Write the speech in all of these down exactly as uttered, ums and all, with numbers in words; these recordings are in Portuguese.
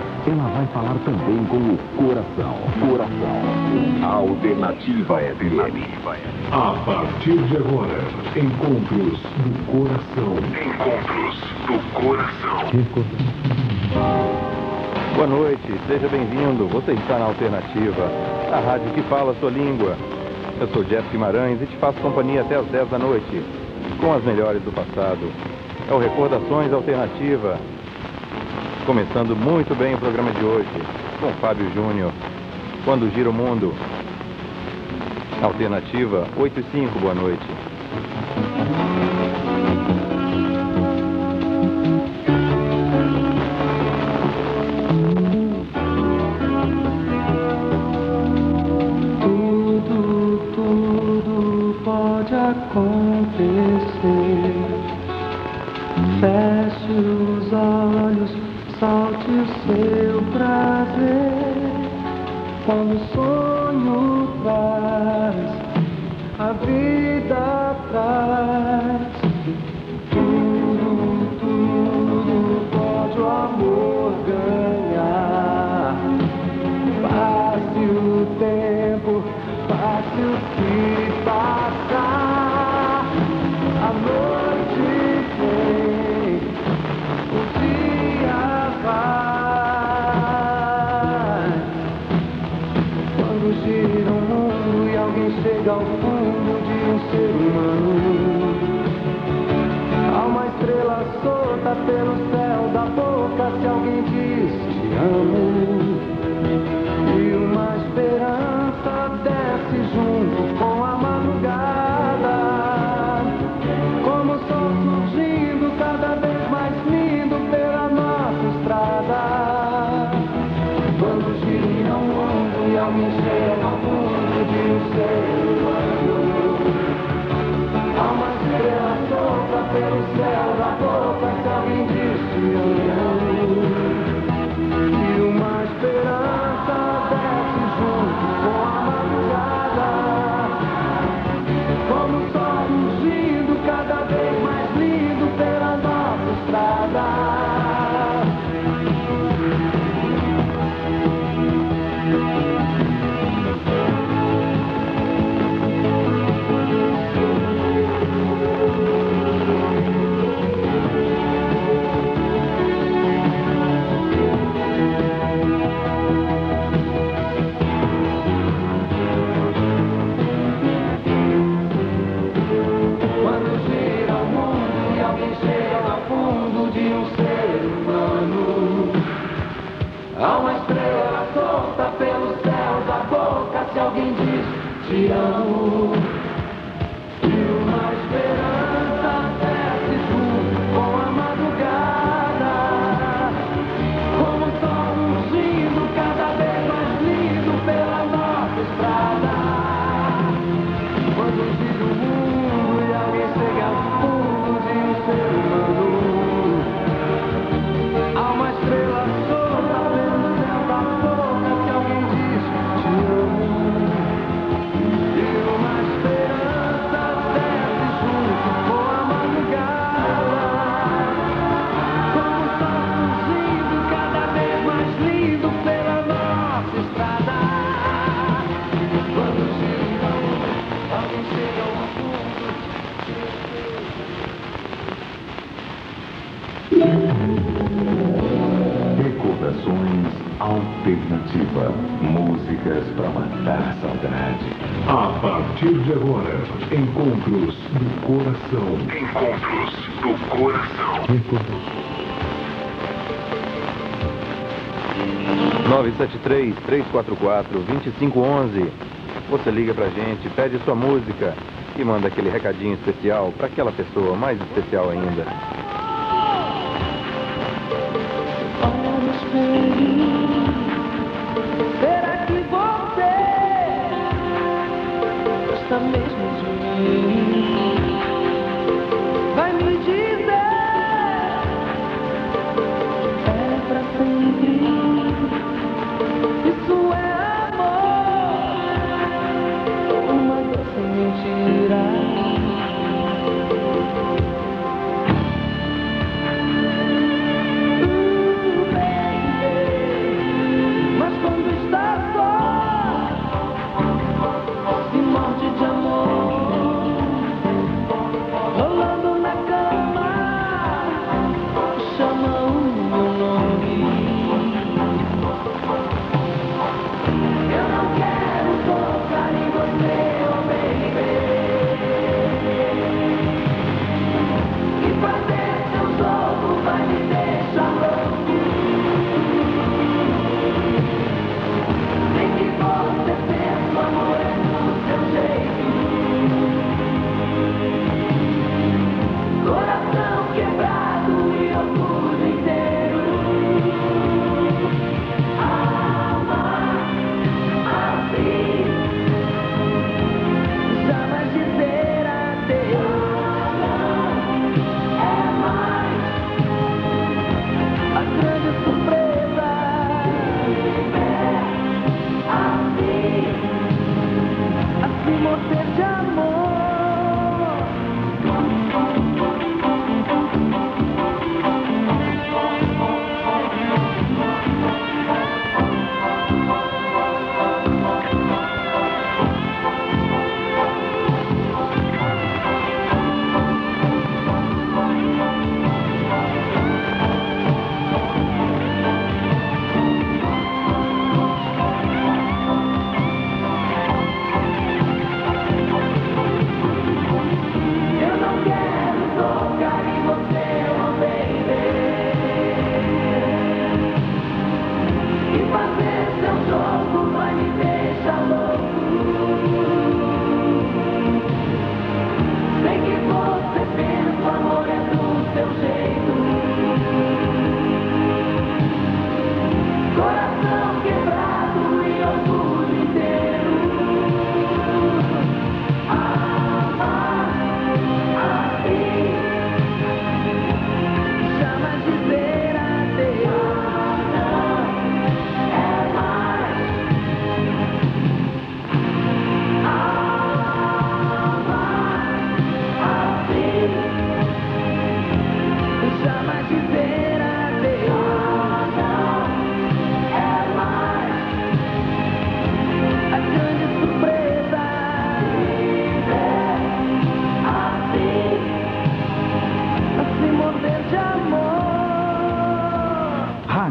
ela vai falar também com o coração. Coração. A Alternativa F M. A partir de agora, Encontros do Coração. Encontros do Coração. Boa noite, seja bem-vindo. Você está na Alternativa, a rádio que fala a sua língua. Eu sou Jeff Guimarães e te faço companhia até às dez da noite, com as melhores do passado. É o Recordações Alternativa. Começando muito bem o programa de hoje, com Fábio Júnior, Quando Gira o Mundo. Alternativa oito e cinco, boa noite. Tudo, tudo pode acontecer. Feche os olhos, solte o seu prazer. Quando o sonho traz a vida traz. Tudo, tudo pode o amor ganhar. Passe o tempo, passe o que passar. A noite vem, o dia vai. Quando gira o mundo e alguém chega ao fundo de um ser humano, há uma estrela solta pelo céu da boca se alguém diz te amo. E uma esperança desce junto com a madrugada, como o sol surgindo cada vez mais lindo pela nossa estrada. Quando gira o mundo e alguém chega ao fundo de um ser humano, há uma estrela solta pelo céu da boca se alguém diz te amo. E uma esperança desce junto com a madrugada, como o sol surgindo cada vez mais lindo pela nossa estrada. Quando gira o mundo e alguém chega ao fundo de um ser humano, há uma estrela solta pelo céu da boca se alguém diz te amo. E uma esperança desce junto com a madrugada, como o sol surgindo cada vez mais lindo pela nossa estrada. Quando gira o mundo e alguém chega ao fundo de um ser humano, há uma estrela solta pelo céu da boca se alguém diz te amo. E uma esperança desce junto com a madrugada, como o sol surgindo cada vez mais lindo pela nossa estrada. Quando gira o mundo, alguém chega ao fundo. Recordações Alternativa. Músicas para matar a saudade. A partir de agora, Encontros do Coração. Encontros do Coração. nove sete três, três quatro quatro, dois cinco um um. Você liga pra gente, pede sua música e manda aquele recadinho especial para aquela pessoa mais especial ainda. Olha no espelho, será que você gosta mesmo de mim? Vai me dizer, é pra sempre. Isso é amor, uma doce mentira. Ooh, baby.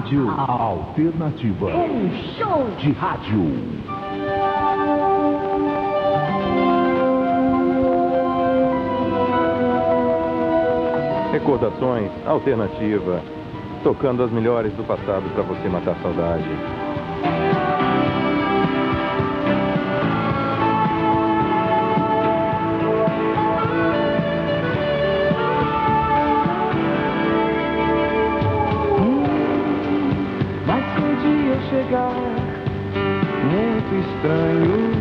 rádio alternativa. Um show de rádio. Recordações alternativa, tocando as melhores do passado para você matar a saudade. Mas se um dia chegar muito estranho,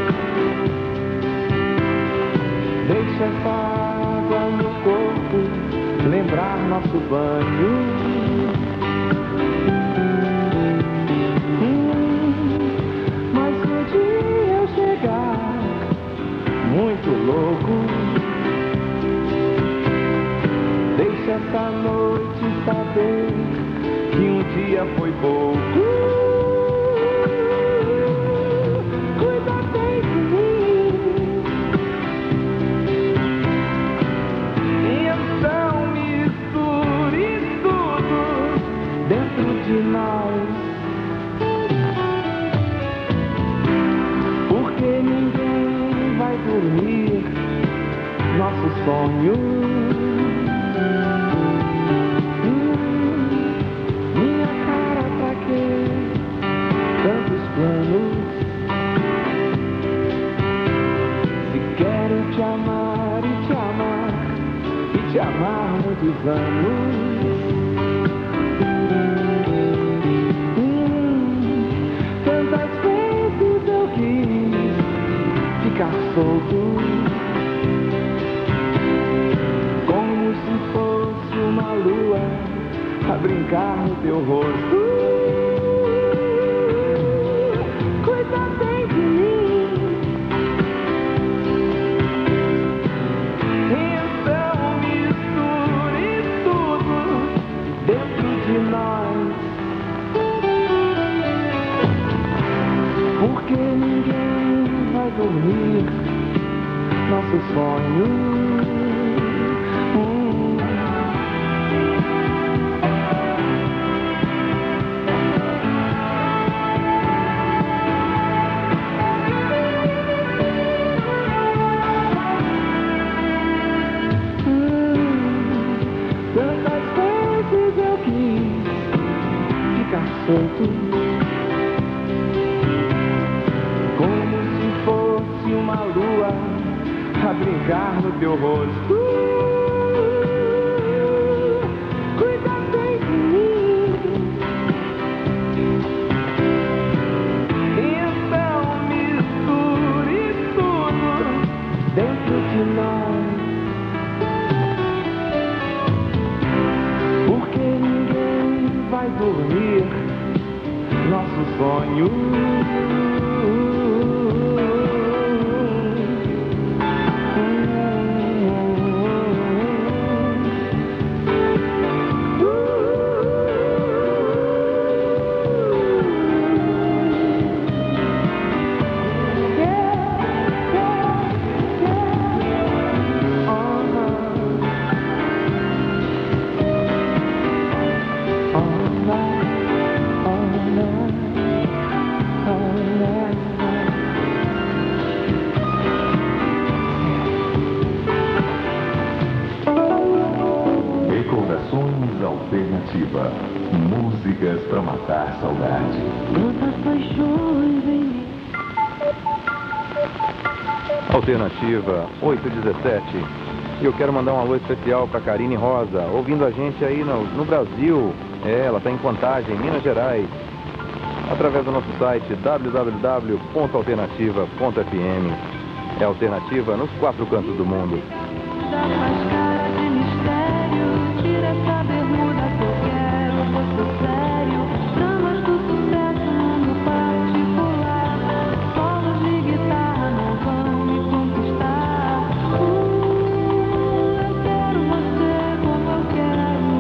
deixa essa água no corpo lembrar nosso banho. Hum, mas se um dia eu chegar muito louco, deixa essa noite saber que um dia foi pouco. Cuida bem de mim. Então misture tudo dentro de nós, porque ninguém vai dormir nosso sonho. Se quero te amar e te amar e te amar muitos anos, hum, tantas vezes eu quis ficar solto, como se fosse uma lua a brincar no teu rosto. Porque ninguém vai dormir nosso sonho. Hum. Hum. Tantas vezes eu quis ficar solto, uma lua a brincar no teu rosto. Uh, cuida bem de mim. Então misture tudo dentro de nós, porque ninguém vai dormir nosso sonho. Recordações alternativa. Músicas para matar saudade. Quantas paixões em mim. Alternativa oito e dezessete. E eu quero mandar um alô especial para Karine Rosa, ouvindo a gente aí no, no Brasil. É, ela está em Contagem, Minas Gerais. Através do nosso site w w w ponto alternativa ponto f m. É alternativa nos quatro cantos do mundo. Já faz cara de mistério, tira essa bermuda que eu quero, fosse sério. Dramas do sucesso no particular, solos de guitarra não vão me conquistar. Uh, eu quero você como eu quero.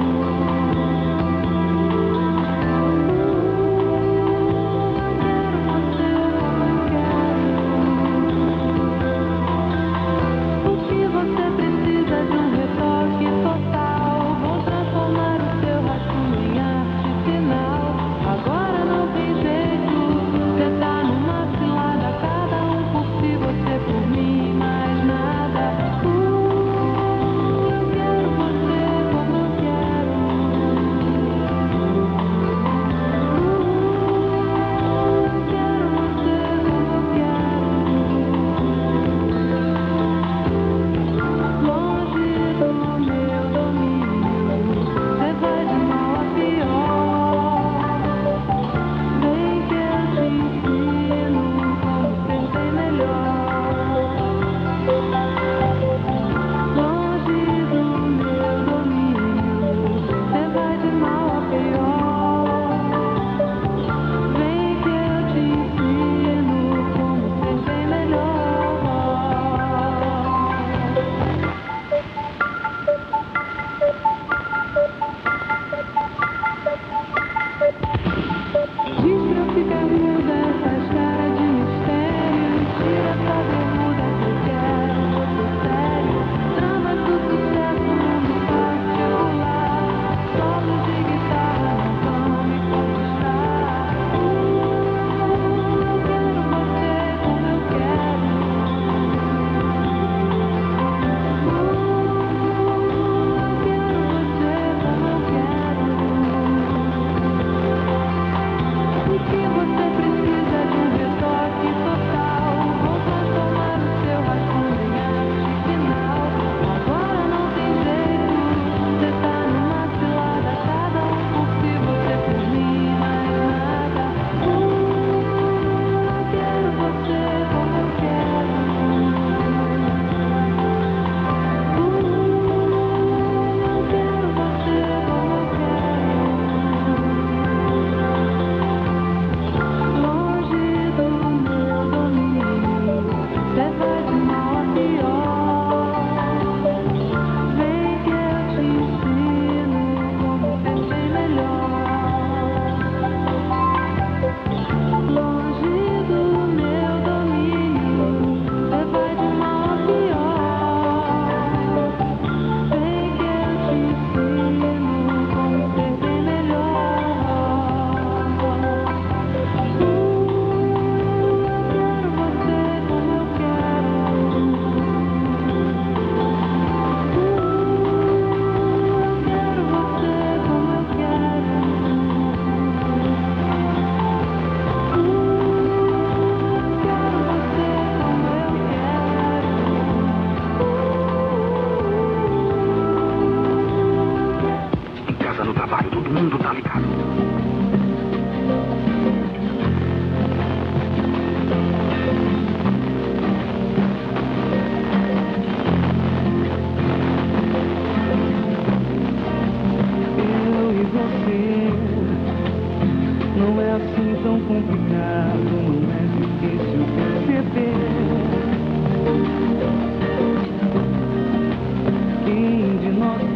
Uh, eu quero você como eu quero. O que você precisa de um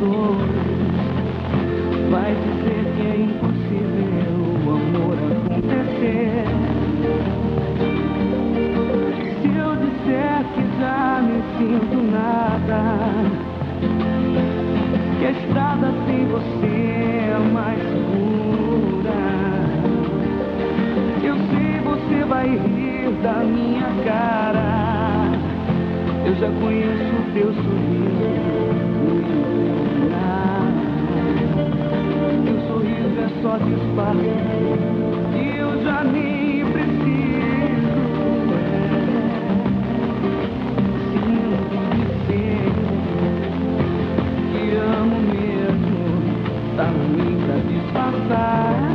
dois. Vai dizer que é impossível o amor acontecer. Se eu disser que já me sinto nada, que a estrada sem você é mais segura, eu sei você vai rir da minha cara. Eu já conheço o teu sorriso, o olhar. Teu sorriso é só disfarce e eu já nem preciso. Sinto dizer que amo mesmo, tá no mim pra disfarçar.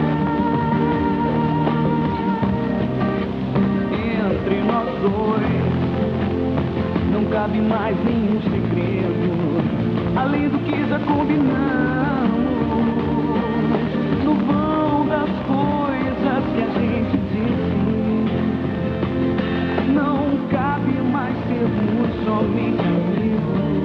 Entre nós dois não cabe mais nenhum segredo, além do que já combinamos. No vão das coisas que a gente disse, não cabe mais sermos somente amigos.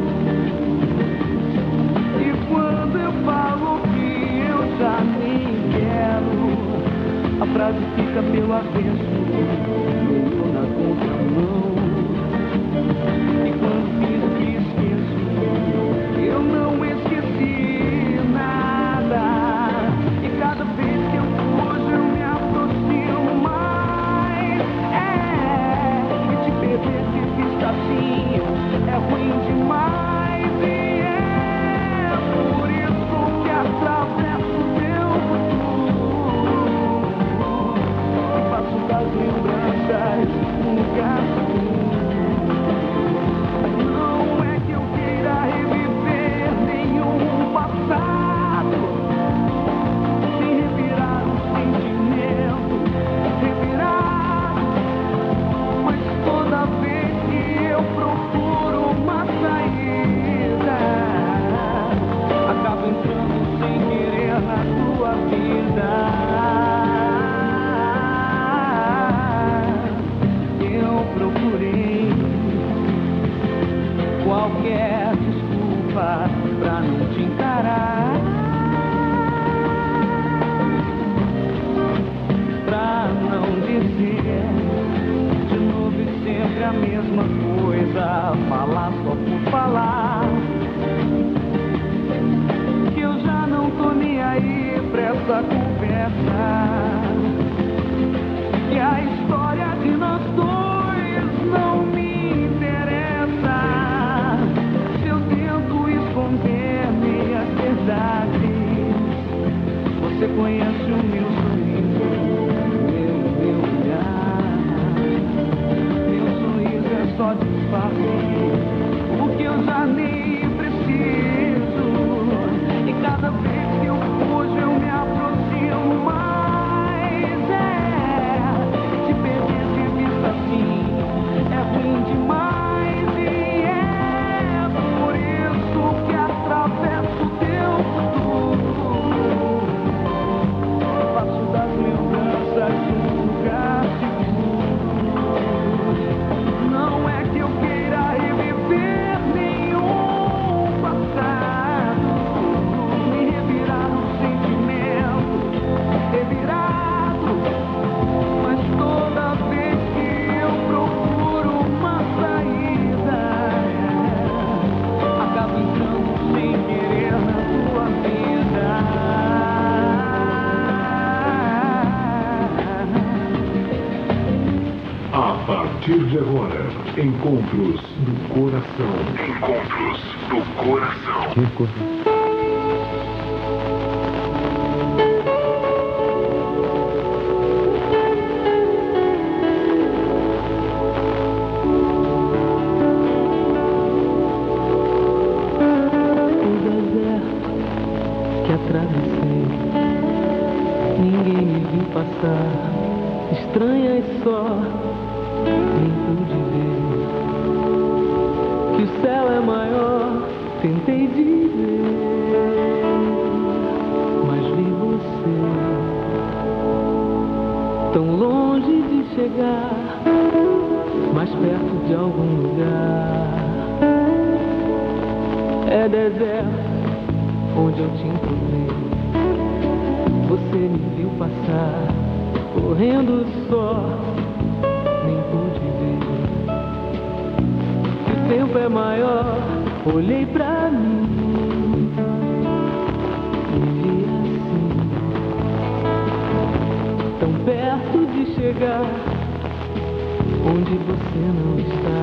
E quando eu falo que eu já nem quero, a frase fica pelo avesso, eu na contramão. E quando fiz o que esqueço, eu não esqueci nada. E cada vez que eu fujo, eu me aproximo mais. É, e te perder de vista assim é ruim demais. E é por isso que atravesso o teu futuro e faço das lembranças um lugar seguro. Não é que eu queira reviver nenhum passado, nem revirar um sentimento, revirar. Mas toda vez que eu procuro uma saída, acabo entrando sem querer na tua vida. Eu procurei qualquer desculpa pra não te encarar, pra não dizer de novo e sempre a mesma coisa, falar só por falar, que eu já não tô nem aí pra essa conversa, que a história de nós dois não me interessa. Se eu tento esconder minhas verdades, você conhece o meu sorriso, meu, meu olhar. Meu sorriso é só disfarce, o que eu já nem preciso. E cada vez que eu fujo, eu me aproximo mais. É, te perder de vista assim é ruim demais. E é por isso que atravesso o teu futuro, faço das lembranças um lugar seguro. Não é que eu queira reviver nenhum passado, nem revirar um sentimento revirado. Mas toda vez que eu procuro uma saída, acabo entrando sem querer na tua vida. A partir de agora, encontros do coração. Encontros do coração. O deserto que atravessei, ninguém me viu passar, estranha e só, nem pude ver que o céu é maior. Tentei dizer, mas vi você tão longe de chegar, mais perto de algum lugar. É deserto onde eu te encontrei. Você me viu passar, correndo só, nem pude ver. O tempo é maior, olhei pra mim e vi assim, tão perto de chegar onde você não está.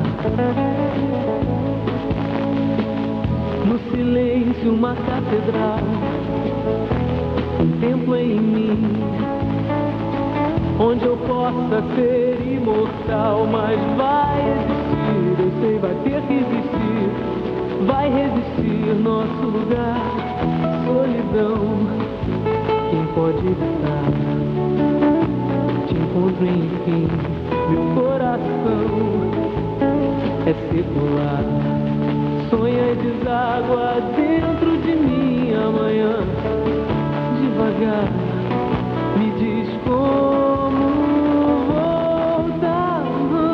No silêncio uma catedral, um templo em mim, onde eu possa ser imortal. Mas vai existir, eu sei, vai ter que existir, vai resistir nosso lugar. Solidão, quem pode evitar? Te encontro enfim, meu coração é secular. Sonha e deságua dentro de mim amanhã. Devagar, me diz como voltar.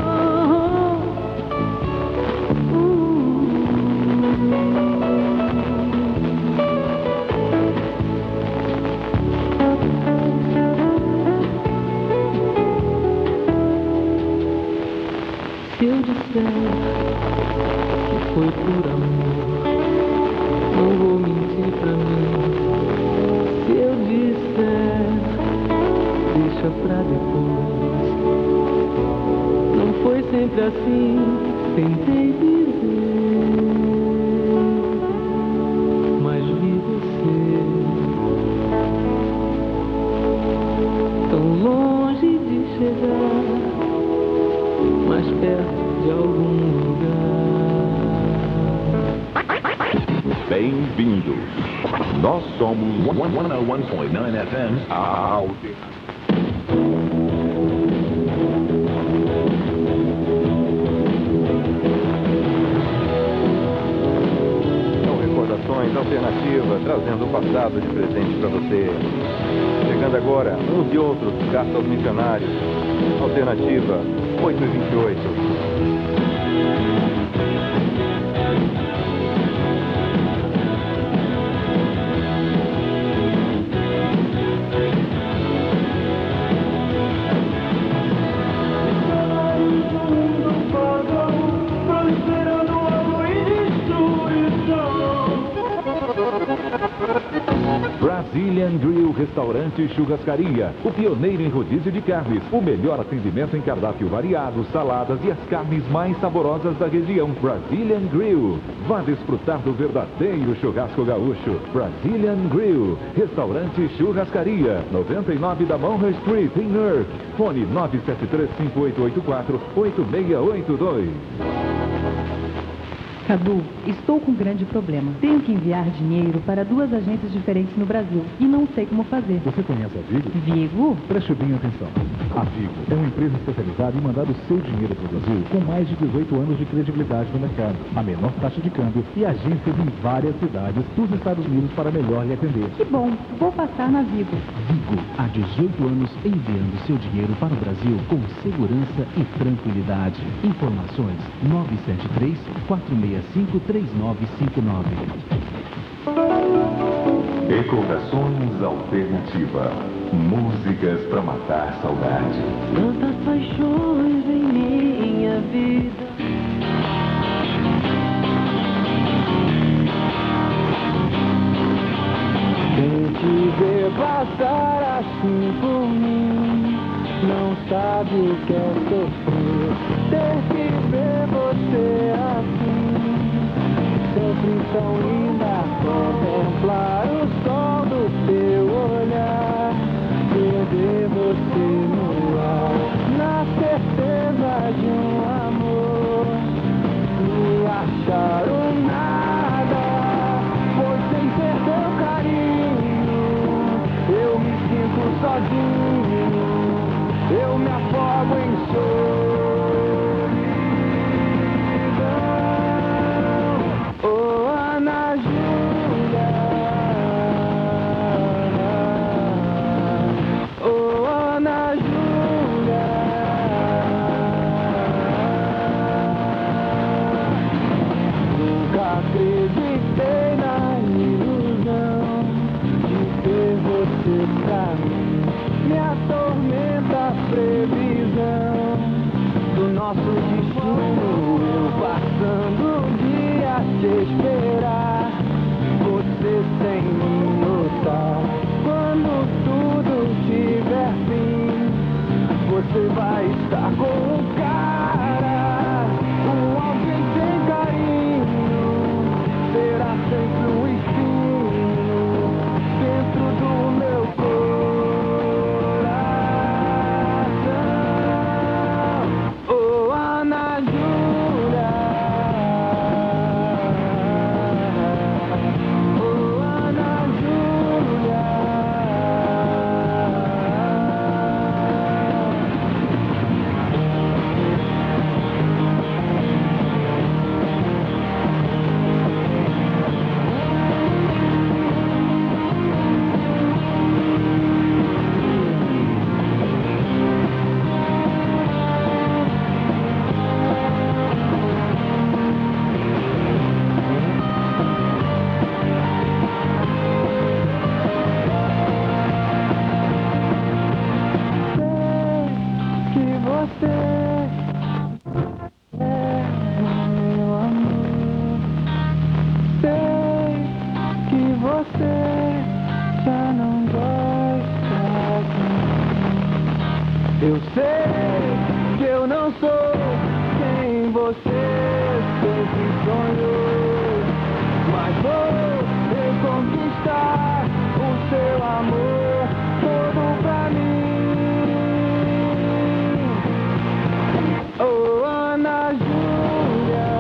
uh, Se eu disser que foi por amor, não vou mentir pra mim. Se eu disser, deixa pra depois. Não foi sempre assim, tentei dizer, mas vi você tão longe de chegar, mais perto de algum lugar. Bem-vindos. Nós somos cento e um ponto nove F M, a Alternativa. São recordações alternativas, trazendo o passado de presente para você. Chegando agora, uns e outros, Carta aos Missionários. Alternativa oito e vinte e oito. Brazilian Grill Restaurante e Churrascaria, o pioneiro em rodízio de carnes, o melhor atendimento em cardápio variado, saladas e as carnes mais saborosas da região. Brazilian Grill, vá desfrutar do verdadeiro churrasco gaúcho. Brazilian Grill, Restaurante e Churrascaria, noventa e nove da Monroe Street, em Newark. Fone nove sete três cinco oito oito quatro oito seis oito dois. Cadu, estou com um grande problema. Tenho que enviar dinheiro para duas agências diferentes no Brasil e não sei como fazer. Você conhece a Vigo? Vigo? Preste bem atenção. A Vigo é uma empresa especializada em mandar o seu dinheiro para o Brasil com mais de dezoito anos de credibilidade no mercado, a menor taxa de câmbio e agências em várias cidades dos Estados Unidos para melhor lhe atender. Que bom, vou passar na Vigo. Vigo, há dezoito anos enviando seu dinheiro para o Brasil com segurança e tranquilidade. Informações nove sete três, quatro seis cinco, três nove cinco nove. Recordações Alternativa. Músicas pra matar saudade. Tantas paixões em minha vida. Quem te vê passar assim por mim não sabe o que é sofrer. Ter que ver você assim, sempre tão linda. Contemplar o sol do teu olhar, perder você no ar, na certeza de um amor, me achar um nada, pois sem ter teu carinho eu me sinto sozinho, eu me afogo em solidão. Oh, Ana Júlia, oh, Ana Júlia, nunca acreditei na ilusão te esperar, você sem me notar. Quando tudo tiver fim, você vai estar com um cara, um alguém sem carinho. Será sempre um espinho dentro do meu coração. Oh, Ana Júlia, oh, Ana Júlia. Eu sei que eu não sou quem você sempre sonhou, mas vou reconquistar o seu amor todo pra mim. Oh, Ana Júlia,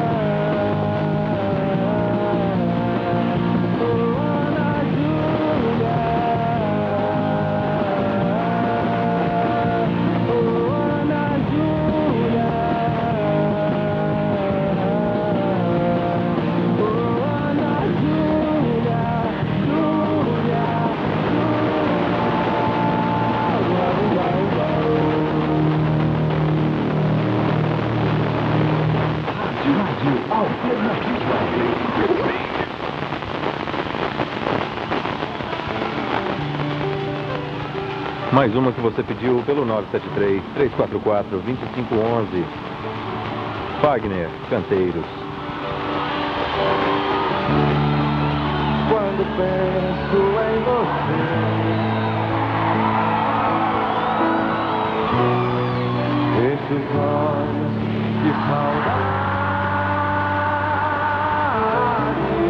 oh, Ana Júlia. Mais uma que você pediu pelo nove sete três, três quatro quatro, dois cinco um um. Wagner, Canteiros. Quando penso em você, esses olhos de saudade,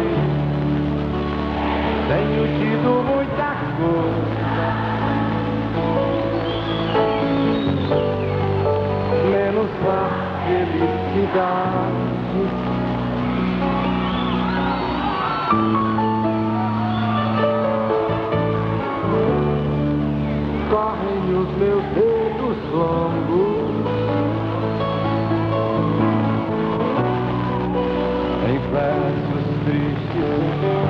tenho tido muita coisa, menos a felicidade. Correm os meus dedos longos em versos tristes e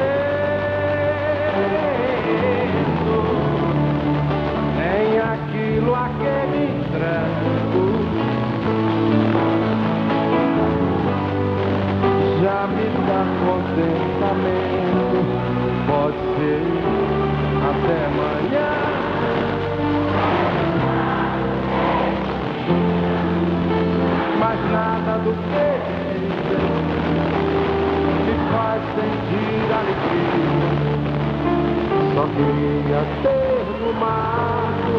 imensos, em aquilo a que me entrego. Já me dá contentamento, pode ser até amanhã. Mas nada do que dizem me faz sentir alegria. Só queria ter no mato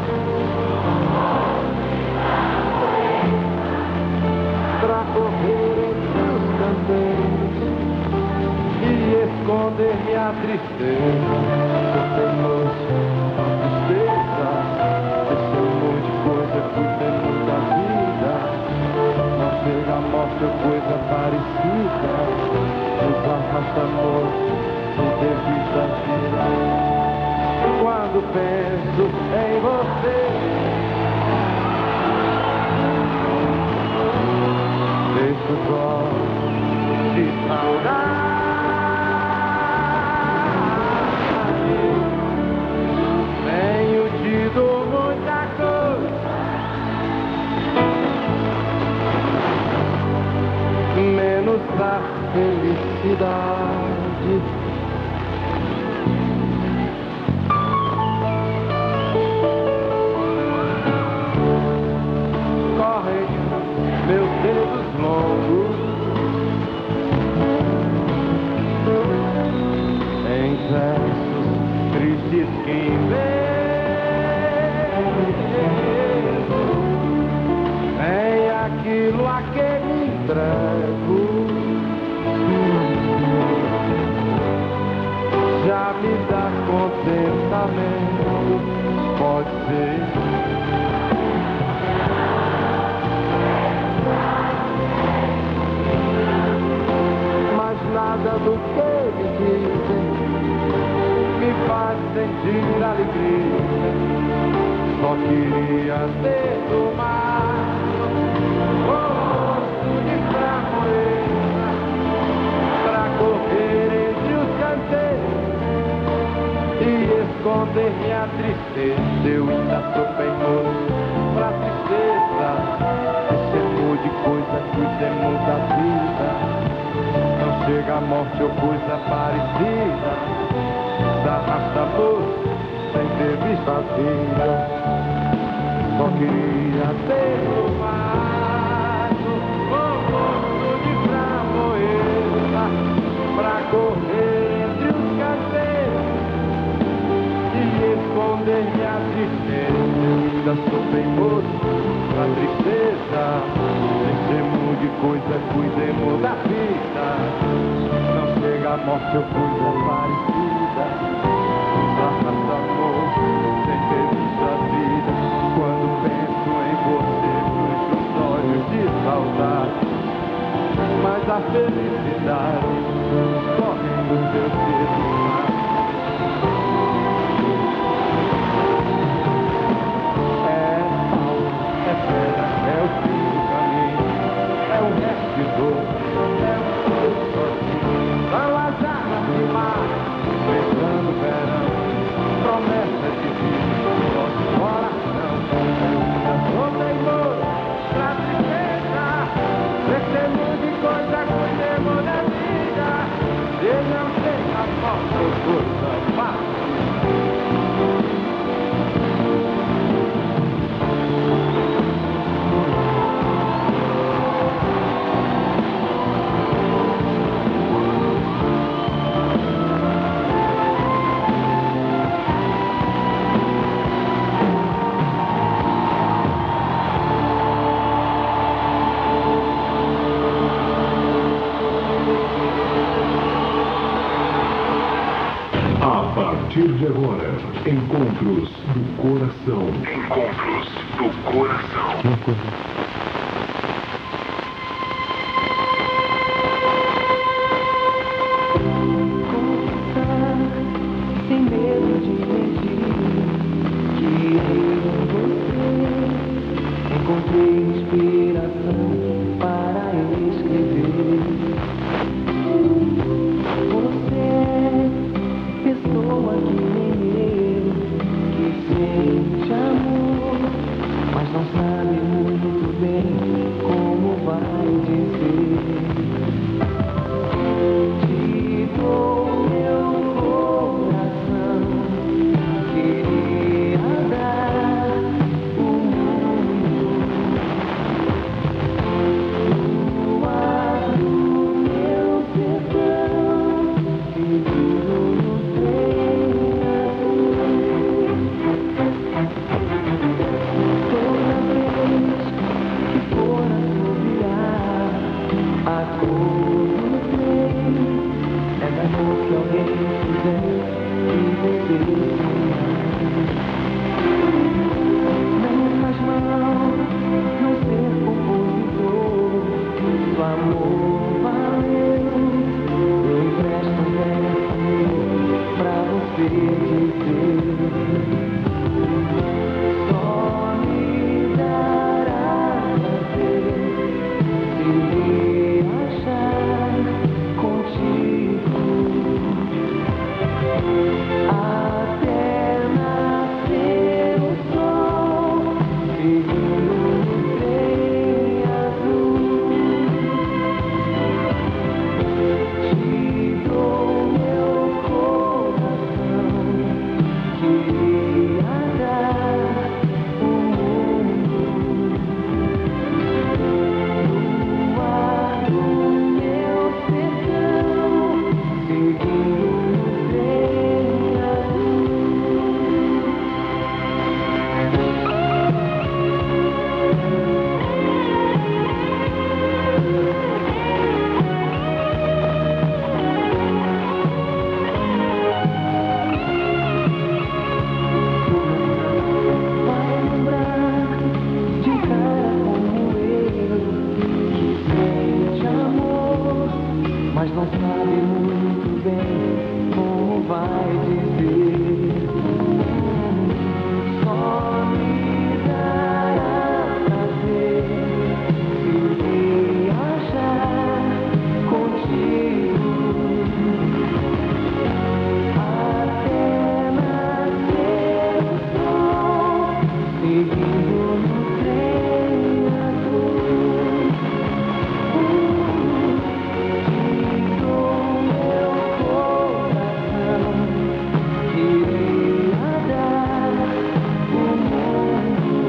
pra correr entre os canteiros e esconder minha tristeza. Porque hoje a tristeza desse amor de coisa que tem muita vida. Não chega a morte ou coisa parecida, nos arrasta a morte sem ter visto a vida. Quando penso em você, deixo os olhos de saudade. Tenho tido muita coisa, menos a felicidade. Correm meus dedos longos pensamento, pode ser. Mas nada do que me dizem me faz sentir alegria. Só queria ter do mar o rosto de framboesa pra correr entre os canteiros e esconder minha tristeza. Eu ainda sou bem moço pra tristeza. Esse amor de coisa, cuidemos da vida. Não chega a morte ou coisa parecida. Da raça moço sem ter visto a vida. Só queria ter o mato, o rosto de framboesa pra correr entre os canteiros e esconder minha tristeza. Eu ainda sou bem moço pra tristeza. Deixemos de coisa, cuidemos da vida. Não chega a morte ou coisa parecida. Da raça moço sem ter visto a vida. Quando penso em você, fecho os olhos de saudade. Mas a felicidade corre no teu dedo. É pau, é pedra, é o fim do caminho. É o resto de dor, é o fogo sozinho. São as águas de mar, beijando o verão. Promessa de vida, nosso coração. Eu ainda sou teimoso pra tristeza. Descemos de coisa, cuidemos da vida. E não sei a morte ou coisa fácil. A partir de agora, encontros do coração. Encontros do coração. Confessar, sem medo de mentir, que em você encontrei inspiração para escrever. Você é pessoa que nem eu, que sente amor, mas não sabe muito bem como vai dizer. Te dou meu coração, queria dar o mundo. já sabe muito bem como vai dizer. Só me dará prazer se viajar contigo até nascer o sol, seguindo no trem azul. Diz o meu coração que irei nadar o mundo.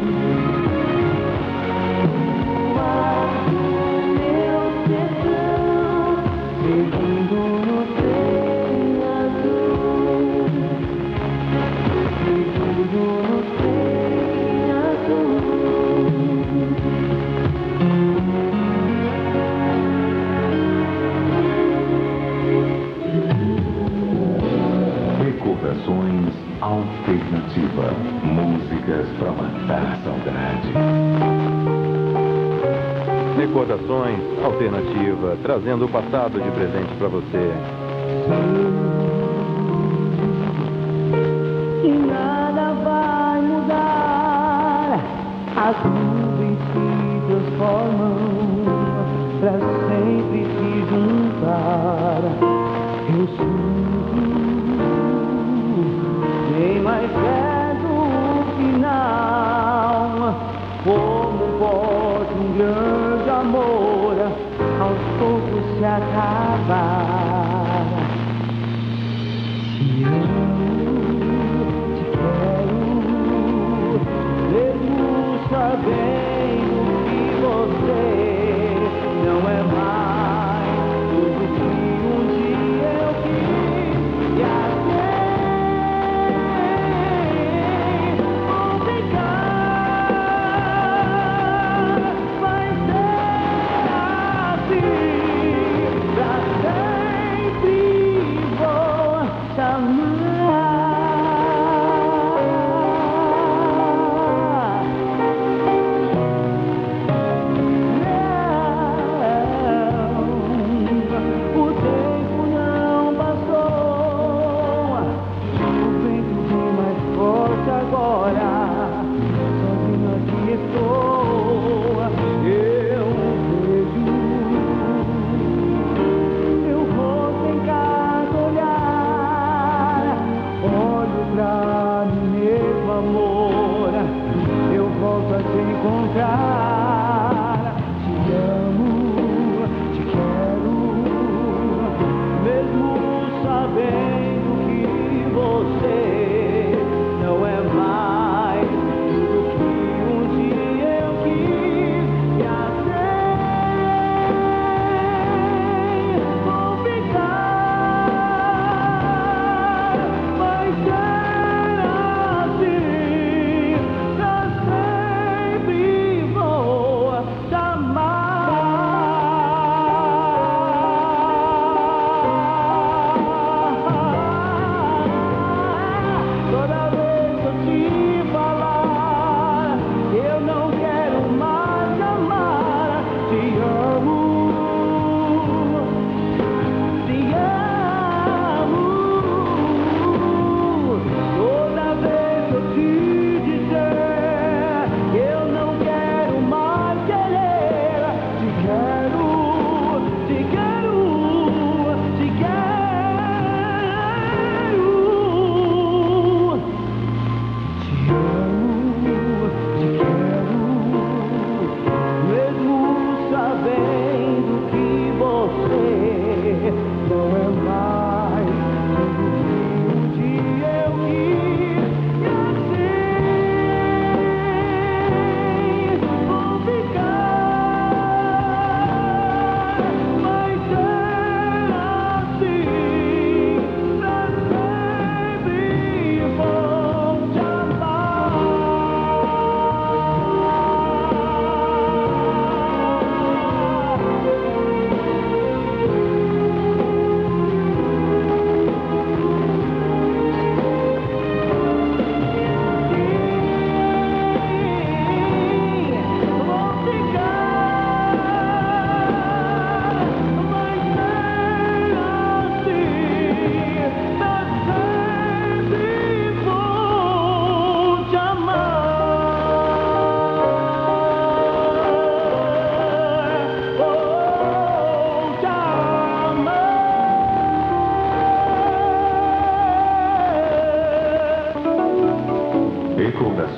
O ar do meu sertão, seguindo no trem azul, seguindo no trem azul. Recordações Alternativa. Músicas pra matar a saudade. Recordações Alternativa, trazendo o passado de presente para você. E nada vai mudar, as nuvens se transformam pra sempre se juntar. Eu sinto bem mais perto o final, como pode um grande amor aos poucos se acabar. Se eu te quero, mesmo sabendo que você não é mais tudo que um dia eu quis, e assim vou ficar. Vai ser assim pra sempre.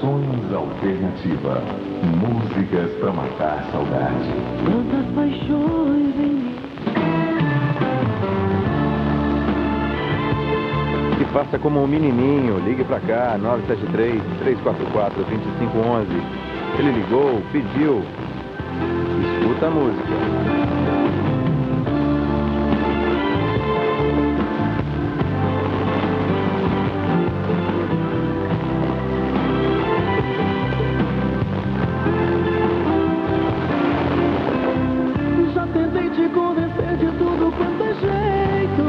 Emoções Alternativa. Músicas pra matar saudade. Tantas paixões em mim. E faça como um menininho, ligue pra cá, nove sete três, três quatro quatro, dois cinco um um. Ele ligou, pediu, escuta a música. Já tentei te convencer de tudo quanto é jeito,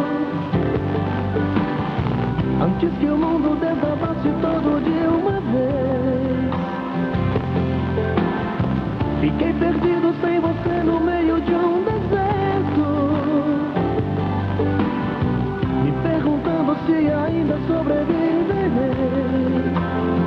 antes que o mundo desabasse todo de uma vez. Fiquei perdido sem você no meio de um deserto, me perguntando se ainda sobreviverei.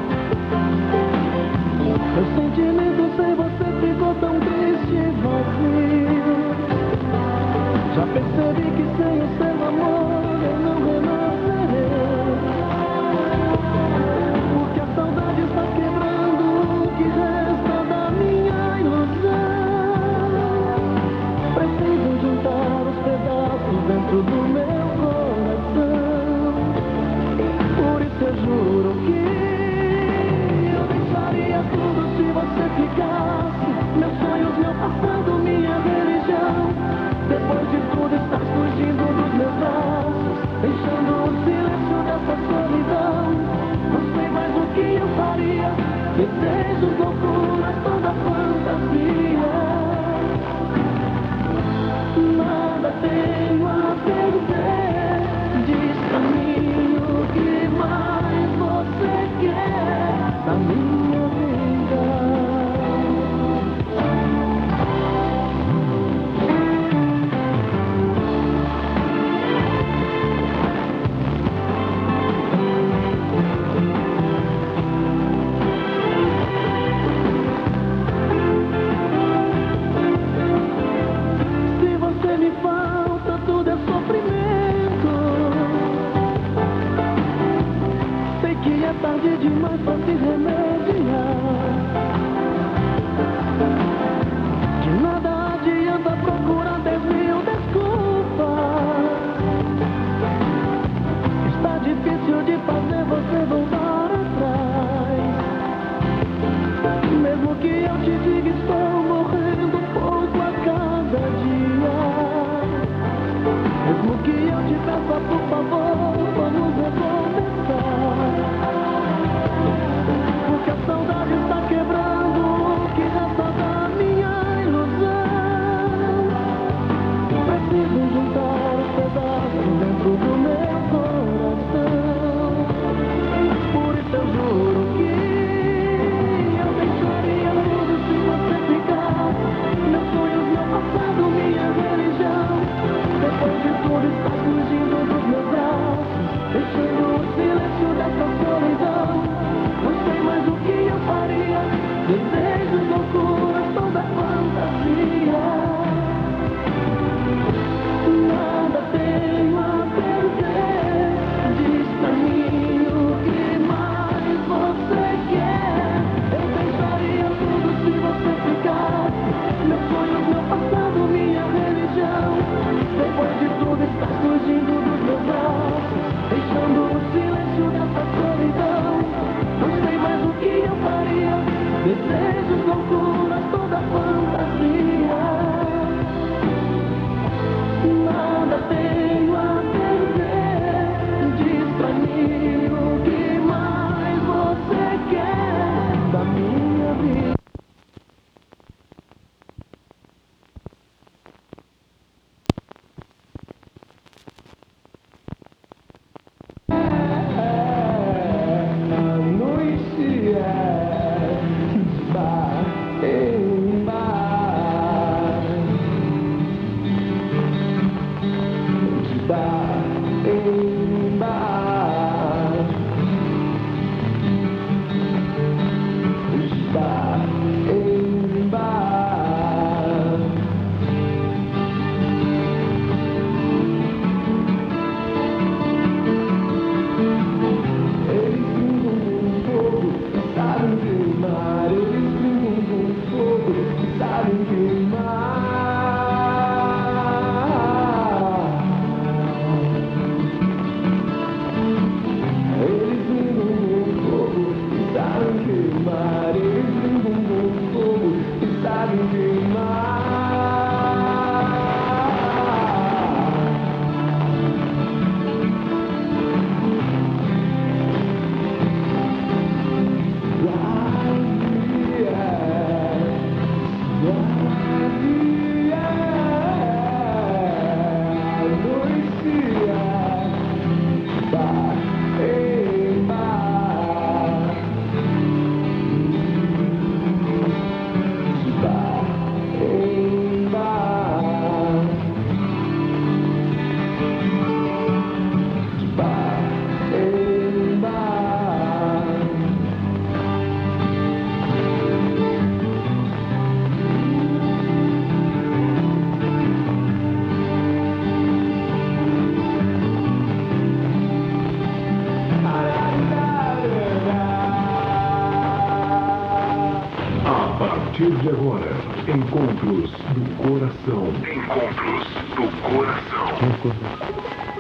Meu sentimento sem você ficou tão triste e vazio. Já percebi que sem o seu amor eu não renascerei, porque a saudade está quebrando o que resta da minha ilusão. Preciso juntar os pedaços dentro do meu coração. Por isso eu juro que eu deixaria tudo se você ficasse. Meus sonhos, meu passado, minha religião. Depois de tudo estar fugindo dos meus braços, deixando o silêncio dessa solidão. Não sei mais o que eu faria. Desejos, loucuras, toda fantasia. Nada tenho a perder. Diz pra mim o que mais você quer da minha vida. Se você me falta, tudo é sofrimento. Sei que é tarde demais pra se remediar, que nada adianta procurar dez mil desculpas. Está difícil de fazer você voltar atrás. Mesmo que eu te diga estou morrendo pouco a cada dia, mesmo que eu te peça por favor, vamos recomeçar. Porque a saudade está quebrando o que resta da minha ilusão. Preciso juntar os pedaços dentro do meu coração. Por isso eu juro que eu deixaria tudo se você ficasse. Meus sonhos, meu passado, minha religião. Depois de tudo estar fugindo dos meus braços, deixando o silêncio dessa solidão. Não sei mais o que eu faria. Desejos, loucuras, toda fantasia. Nada tenho a perder. Diz pra mim o que mais você quer. Eu deixaria tudo se você ficasse. Meus sonhos, meu passado, minha religião. Depois de tudo estar fugindo dos meus braços, deixando o silêncio dessa solidão. Não sei mais o que eu faria. Desejos, loucuras, toda fantasia. Nada tenho a perder. Diz pra mim o que mais você quer da minha vida. A noite é bar em bar. de agora, encontros do coração. Encontros do coração.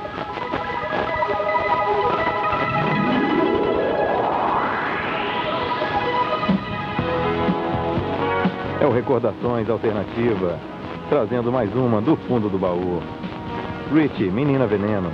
É o Recordações Alternativa, trazendo mais uma do fundo do baú. Richie, Menina Veneno.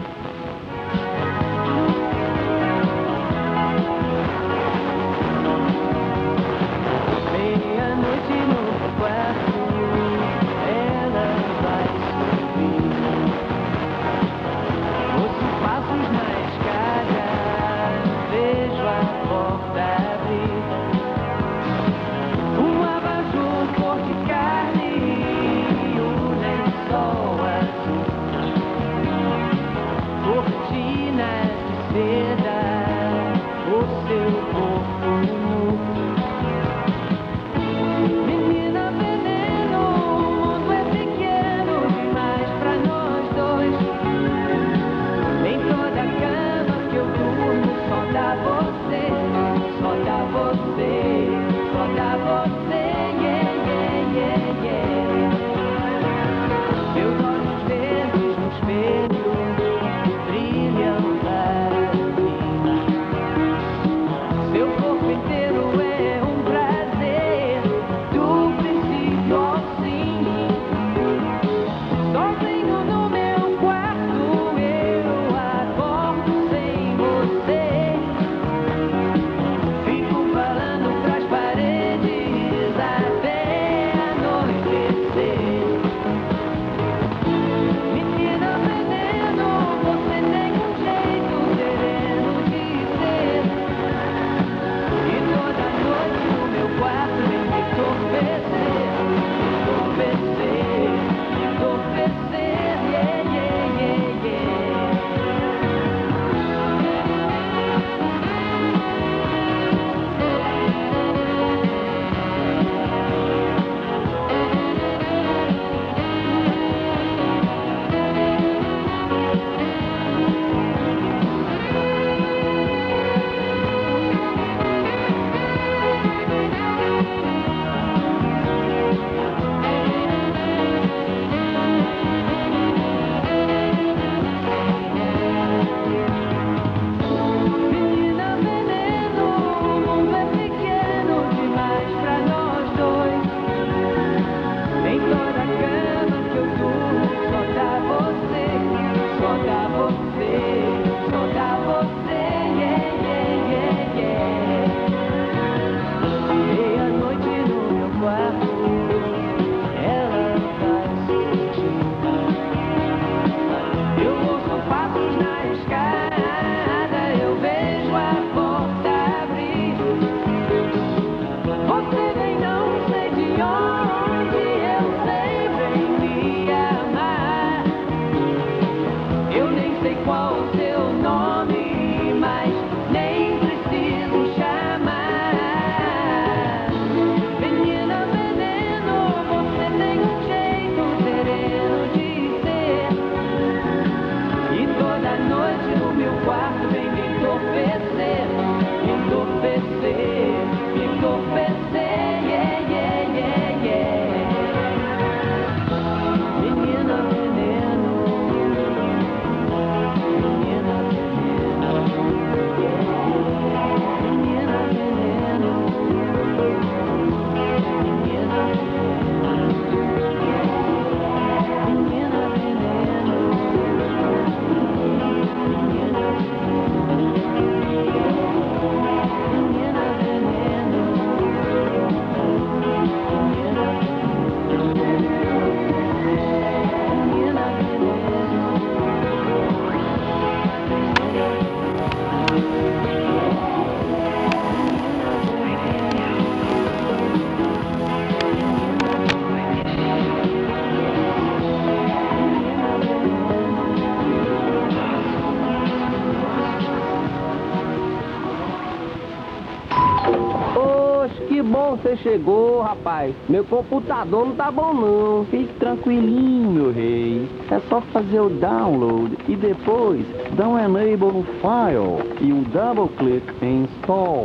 Você chegou, rapaz. Meu computador não tá bom, não. Fique tranquilinho, meu rei. É só fazer o download e depois dá um enable no file e um double click em install.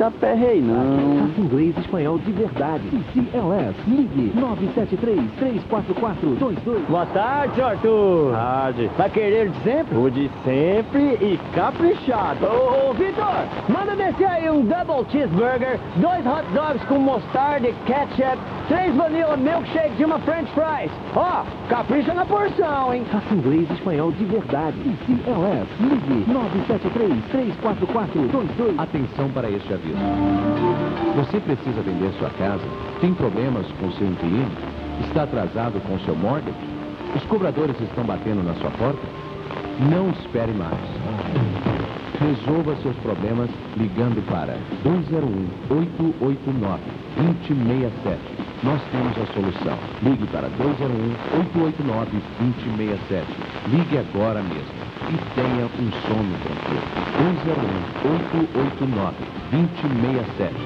se aperrei, não. Faça inglês e espanhol de verdade. C L S, ligue nove sete três, três quatro quatro, dois dois. Boa tarde, seu Arthur. Tarde. Vai querer de sempre? O de sempre e caprichado. Ô, ô, Vitor, manda descer aí um double cheeseburger, dois hot dogs com mostarda e ketchup, três vanilla milkshake de uma french fries. Ó, capricha na porção, hein? Faça inglês e espanhol de verdade. C L S, ligue nove sete três, três quatro quatro, dois dois. Atenção para este aviso. Você precisa vender sua casa? Tem problemas com seu inquilino? Está atrasado com seu mortgage? Os cobradores estão batendo na sua porta? Não espere mais. Resolva seus problemas ligando para dois zero um, oito oito nove, dois zero seis sete. Nós temos a solução. Ligue para dois zero um, oito oito nove, dois zero seis sete. Ligue agora mesmo e tenha um sono tranquilo. dois zero um, oito oito nove, dois zero seis sete.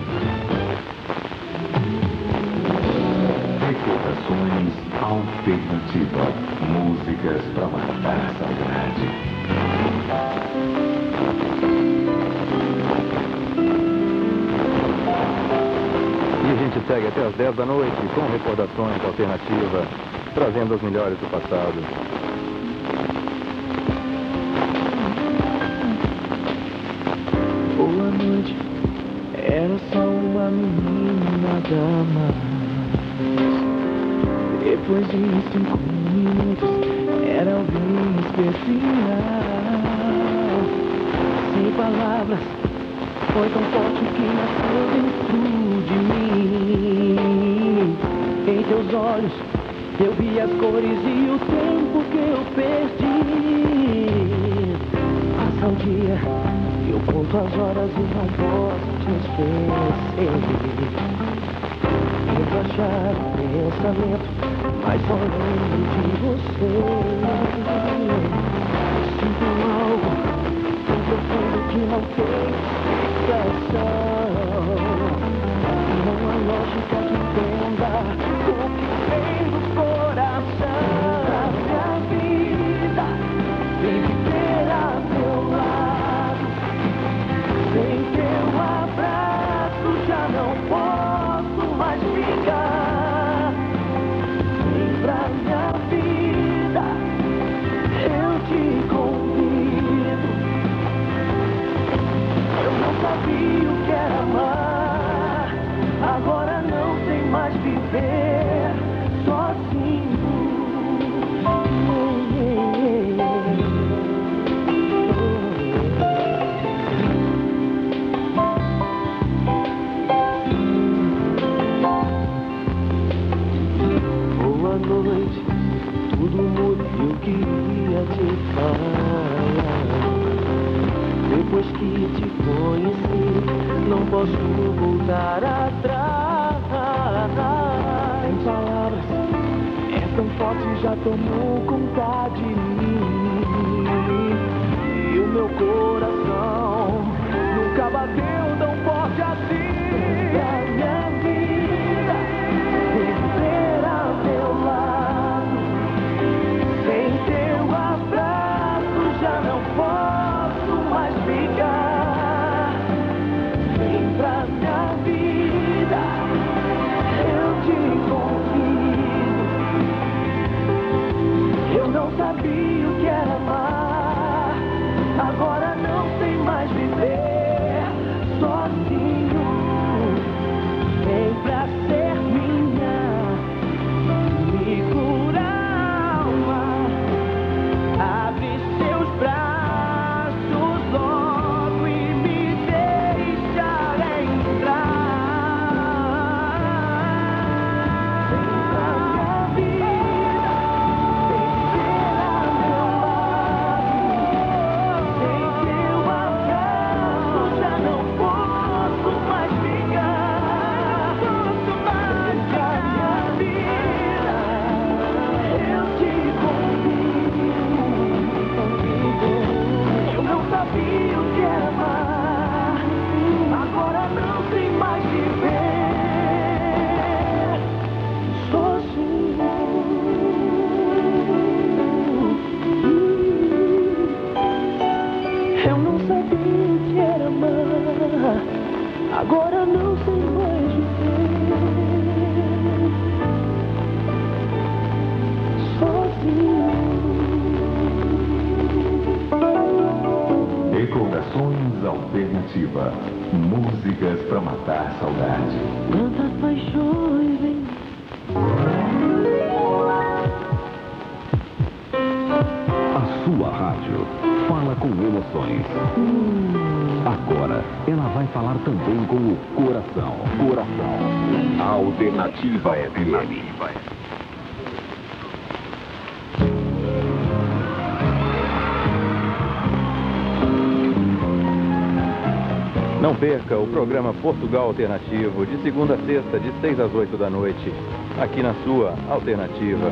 Recordações alternativas. Músicas para matar a saudade. E a gente segue até as dez da noite com recordações alternativas, trazendo as melhores do passado. Boa noite, era só uma menina da mais. Depois de cinco minutos, era alguém especial. Sem palavras, foi tão forte que nasceu dentro de mim. Em teus olhos, eu vi as cores e o tempo que eu perdi. Passa o dia, eu conto as horas e não posso te esquecer. Tento achar o pensamento, mas só lembro de você. Sinto algo tão profundo que não tem explicação. Não há lógica que entenda o que vem do coração. Minha vida, vem viver a meu lado. Sem teu abraço já não posso mais ficar. Vem pra minha vida, eu te convido. Eu não sabia o que era amar, agora não sei mais viver sozinho. Boa noite, tudo muda e eu queria te falar. Depois que te conheci, não posso voltar atrás. Sem palavras, é tão forte, já tomou conta de mim. E o meu coração nunca bateu tão forte assim. Da minha vida, viver a meu lado. Sem teu abraço já não posso mais ficar. Vem pra minha vida, eu te convido. Eu não sabia o que era amar, agora não sei mais viver sozinho. Vem pra ser minha, me cura a alma. Abre seus braços logo e me deixa entrar. Vem pra minha vida, vem viver a meu lado. Sem teu Alternativa. Músicas pra matar saudade. Quantas paixões vem. A sua rádio fala com emoções. Agora, ela vai falar também com o coração. Coração. A Alternativa F M. Não perca o programa Portugal Alternativo, de segunda a sexta, de seis às oito da noite, aqui na sua Alternativa.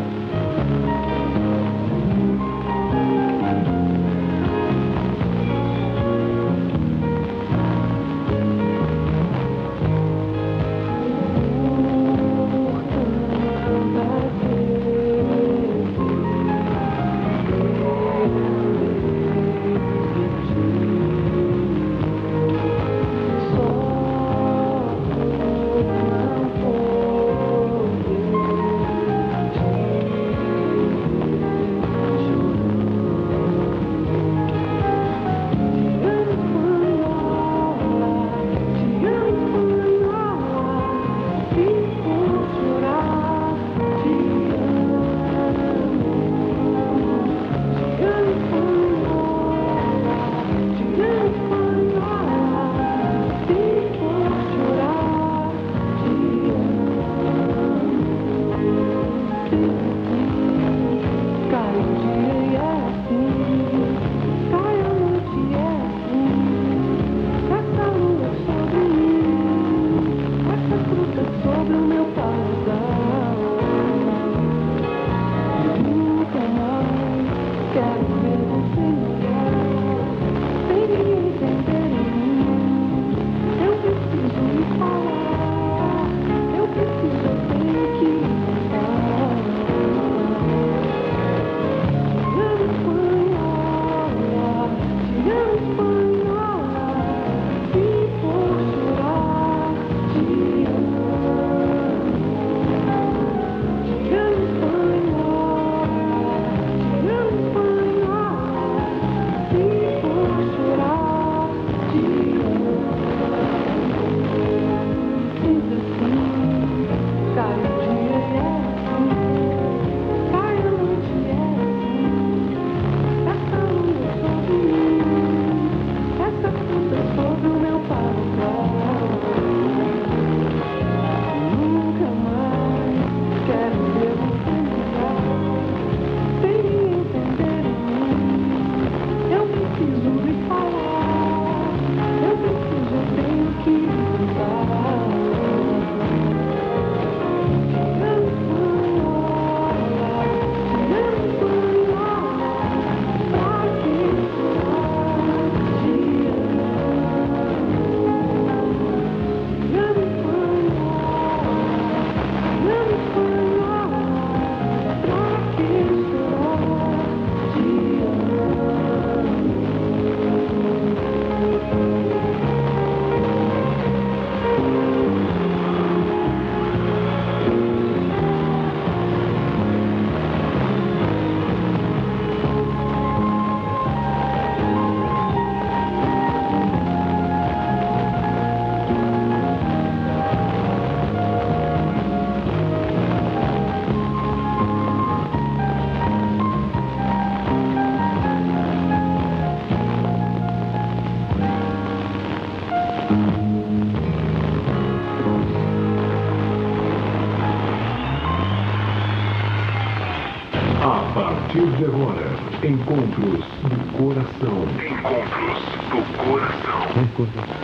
A partir de agora, encontros do coração. Encontros do coração.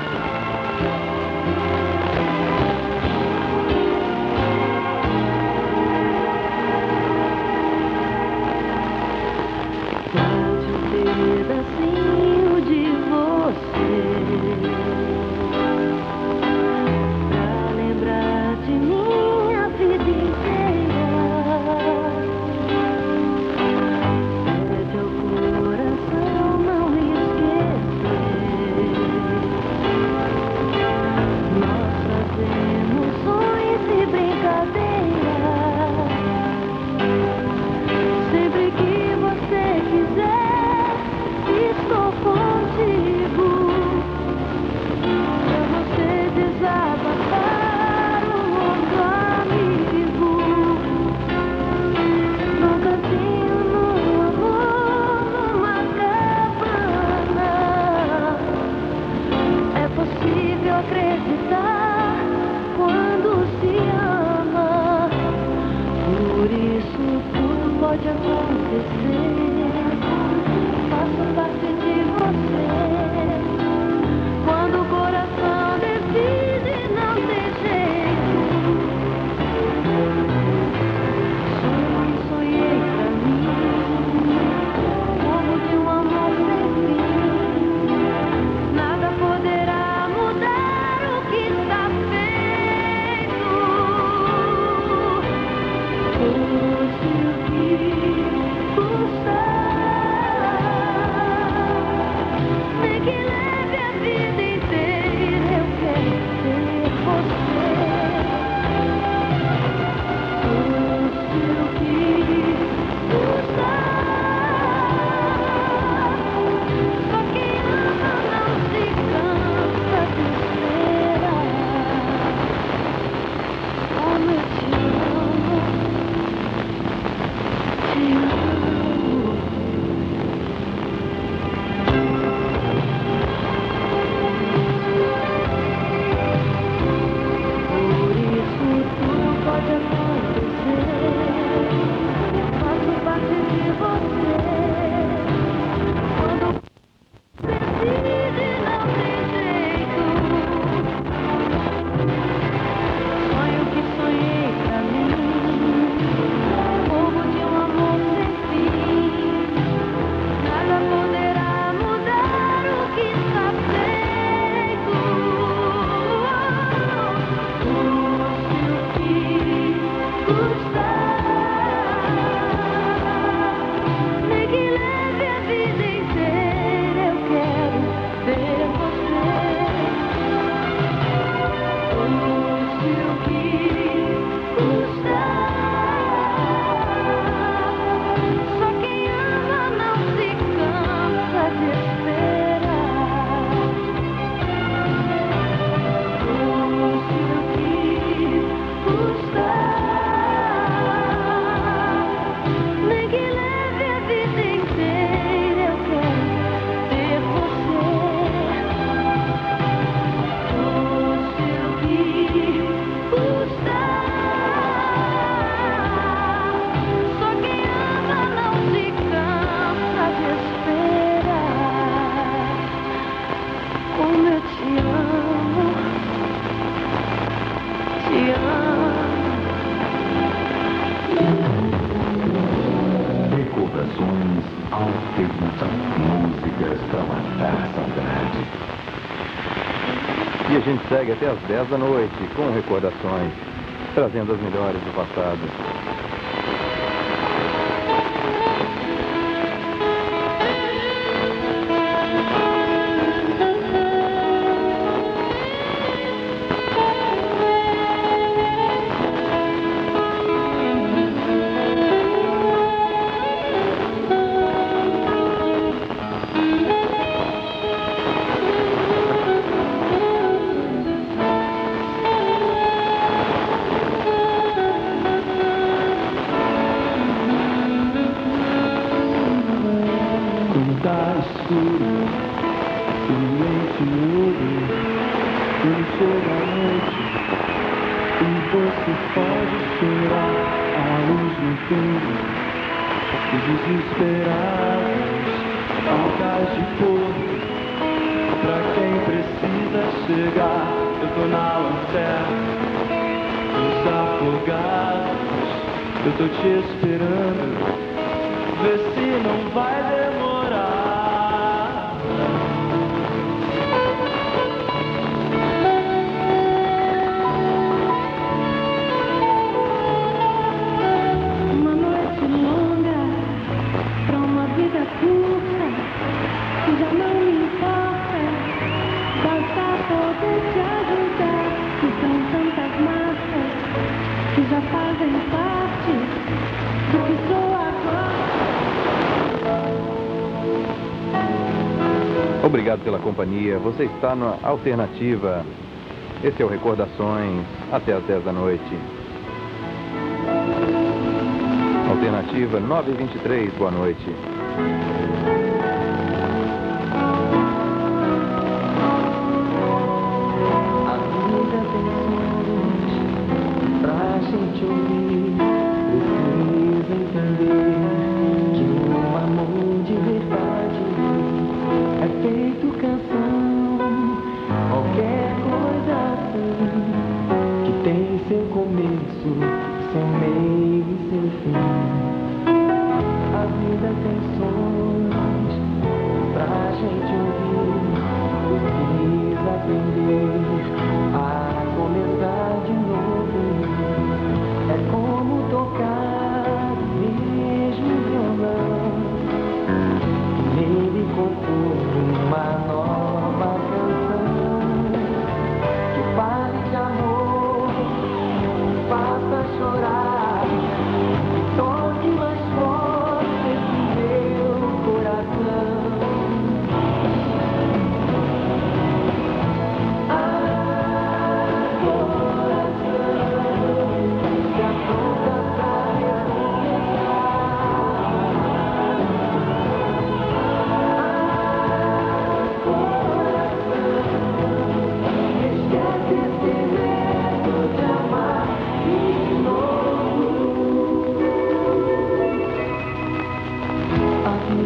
Pedacinho de você pra lembrar de minha vida inteira. É teu coração não esquecer. Recordações alternativas, músicas para matar a saudade. E a gente segue até às dez da noite com recordações, trazendo as melhores do passado. Tá escuro, o ambiente muda, quando chega a noite e você pode chorar, a luz no fundo, os desesperados, faltas de força, pra quem precisa chegar, eu tô na lanterna, os afogados, eu tô te esperando, vê se não vai demorar. Uma noite longa pra uma vida curta, que já não me importa, basta poder te ajudar, que são tantas marcas que já fazem parte do que sou agora. Obrigado pela companhia, você está na Alternativa. Esse é o Recordações, até às dez da noite. Alternativa nove e vinte e três, boa noite. A vida tem sons pra gente ouvir, precisa entender que um amor de verdade é feito canção, qualquer coisa assim, que tem seu começo, seu meio e seu fim. A vida tem sons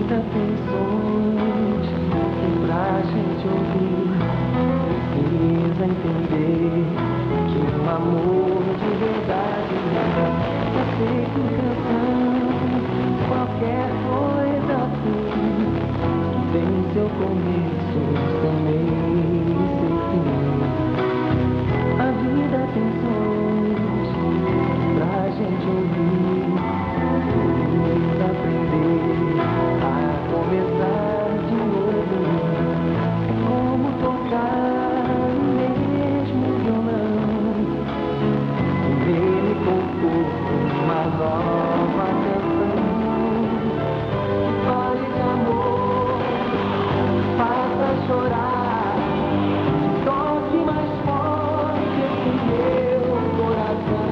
vida tem sons que pra gente ouvir precisa entender que um amor de verdade é feito em canção, qualquer coisa assim que tem seu começo também seu fim. A vida tem sons pra gente ouvir, precisa aprender a começar de novo. É como tocar o mesmo violão, e nele compor uma nova canção que fale de amor, faça chorar, toque mais forte esse meu coração.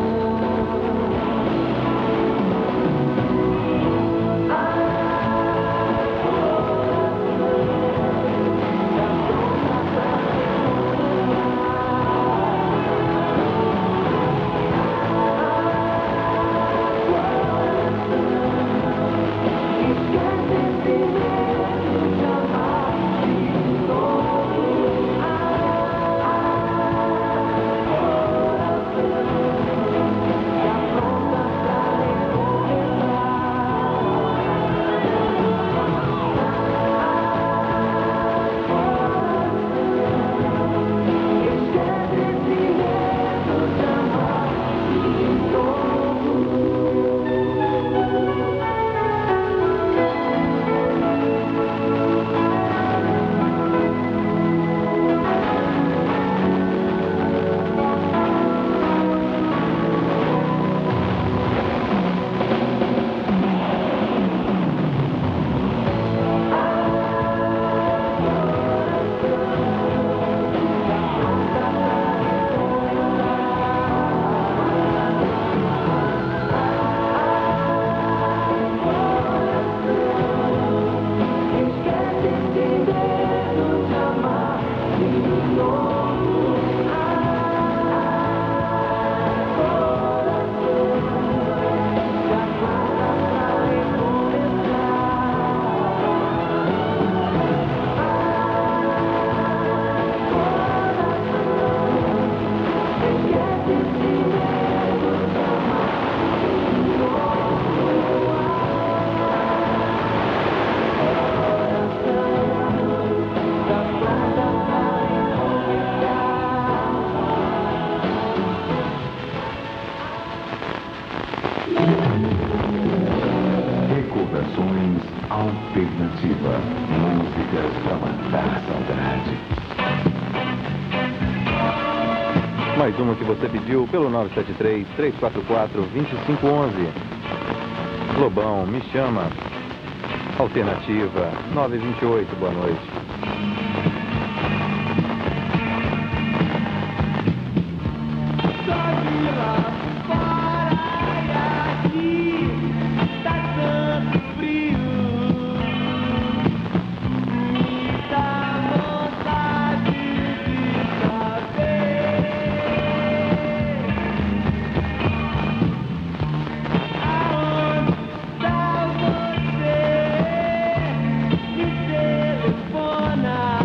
Recordações Alternativa. Músicas pra matar a saudade. Mais uma que você pediu pelo nove sete três, três quatro quatro, dois cinco um um. Lobão, Me Chama. Alternativa nove vinte e oito, boa noite. Telefona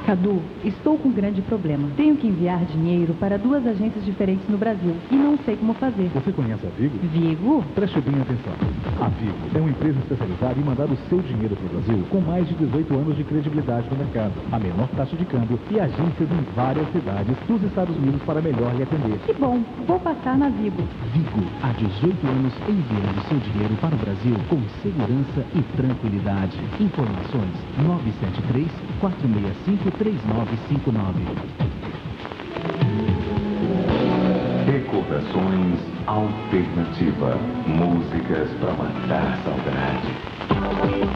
Cadu, estou com um grande problema. Tenho que enviar dinheiro para duas agências diferentes no Brasil e não sei como fazer. Você conhece a Vigo? Vigo? Preste bem atenção. A Vigo é uma empresa especializada em mandar o seu dinheiro para o Brasil com mais de dezoito anos de credibilidade no mercado, a menor taxa de câmbio e agências em várias cidades dos Estados Unidos para melhor lhe atender. Que bom, vou passar na Vigo. Vigo, há dezoito anos enviando seu dinheiro para o Brasil com segurança e tranquilidade. Informações nove sete três, quatro seis cinco, três nove cinco nove. Recordações Alternativa. Músicas para matar saudade.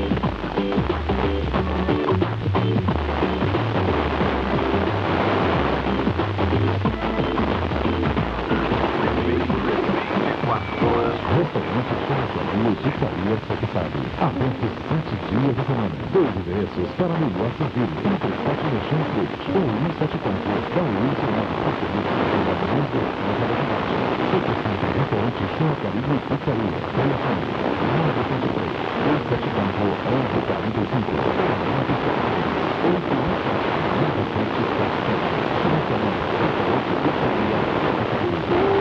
Restaurante Churrascaria Pizzaria Satisfado. Aberto sete dias da semana. Dois endereços para melhor servir. trinta e sete no Chão Cruz. Ou um sete quatro da Wilson Nova Facilita pela mais da cidade. Sucursal de Restaurante Churrascaria e Pizzaria. Telefone nove sete três, dois sete quatro, onze quarenta e cinco. nove sete três, oito um sete, nove sete sete sete. Churrascaria Restaurante Pizzaria Satisfado.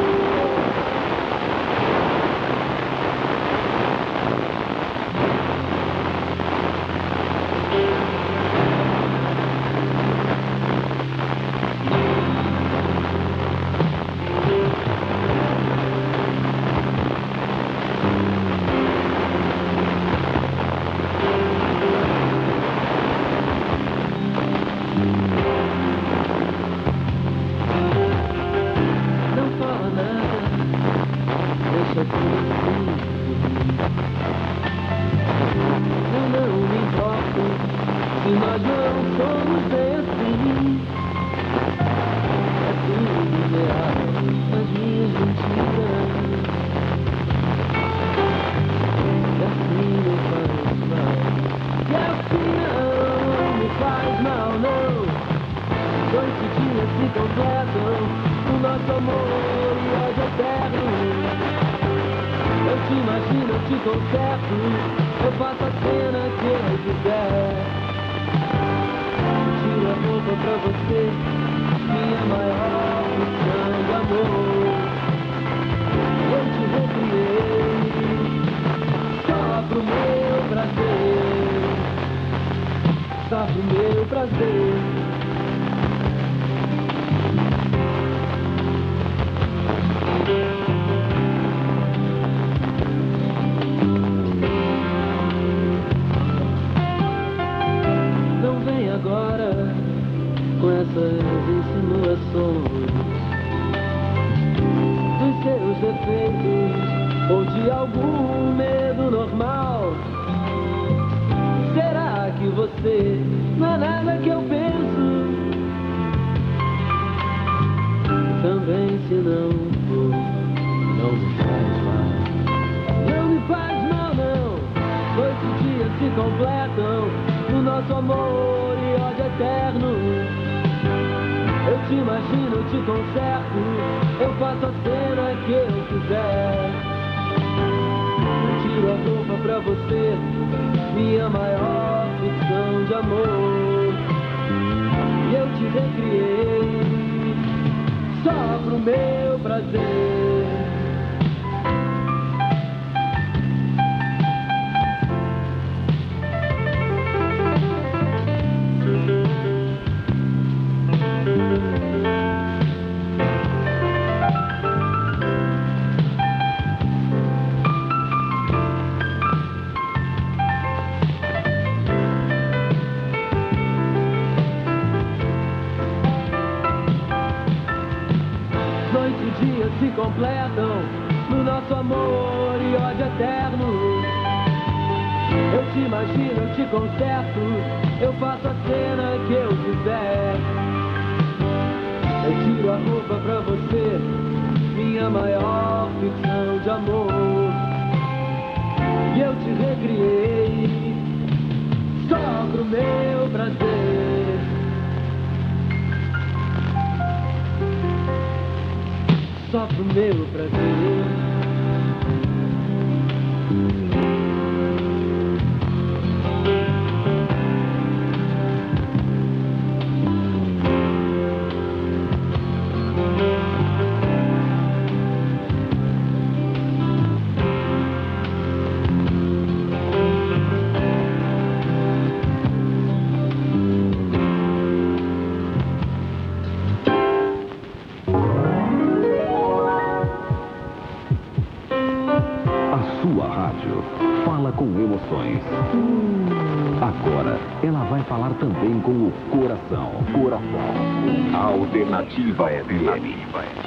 ela vai falar também com o coração. Coração. A Alternativa F M.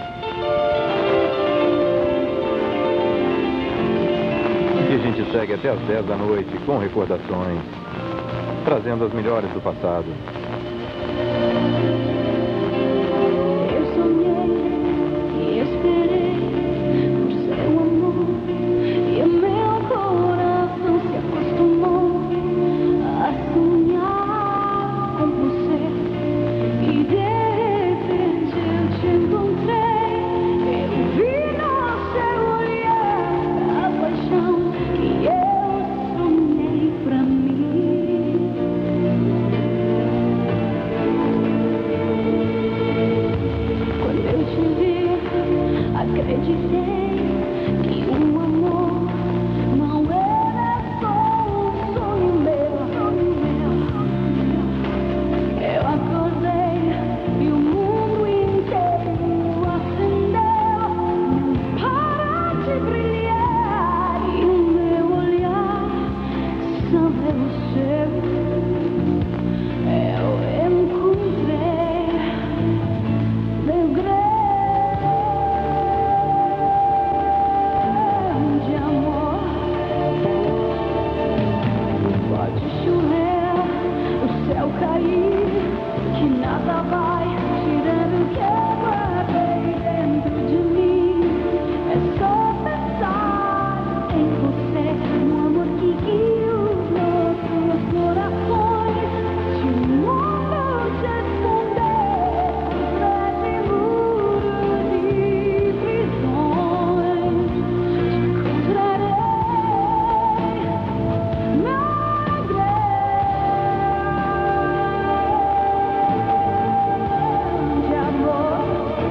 E a gente segue até às dez da noite com recordações, trazendo as melhores do passado. Eu sonhei e esperei por seu amor, e o meu coração se acostumou a sonhar com você. E de repente eu te encontrei, eu vi no seu olhar a paixão que eu sonhei pra mim. Quando eu te vi, acreditei que o amor não era só um sonho meu. Eu acordei e o mundo inteiro acendeu, não para de brilhar, e o meu olhar só é o seu. Eu encontrei meu grande amor. Pode chover, o céu cair, que nada vai tirando o que eu guardei dentro de mim. É só pensar em você, no amor que guia os nossos corações. Se o mundo te esconder atrás de muros e prisões, te encontrarei, meu grande amor.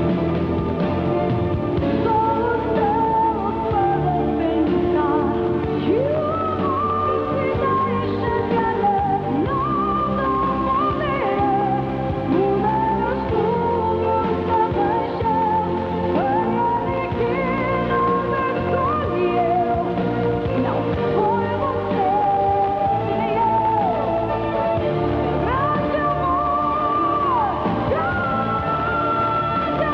Só os céus podem pensar que o amor se deixa querer. Não, não poderei mudar os rumos da paixão. Foi ele que nos escolheu, não foi você nem eu. Grande amor, grande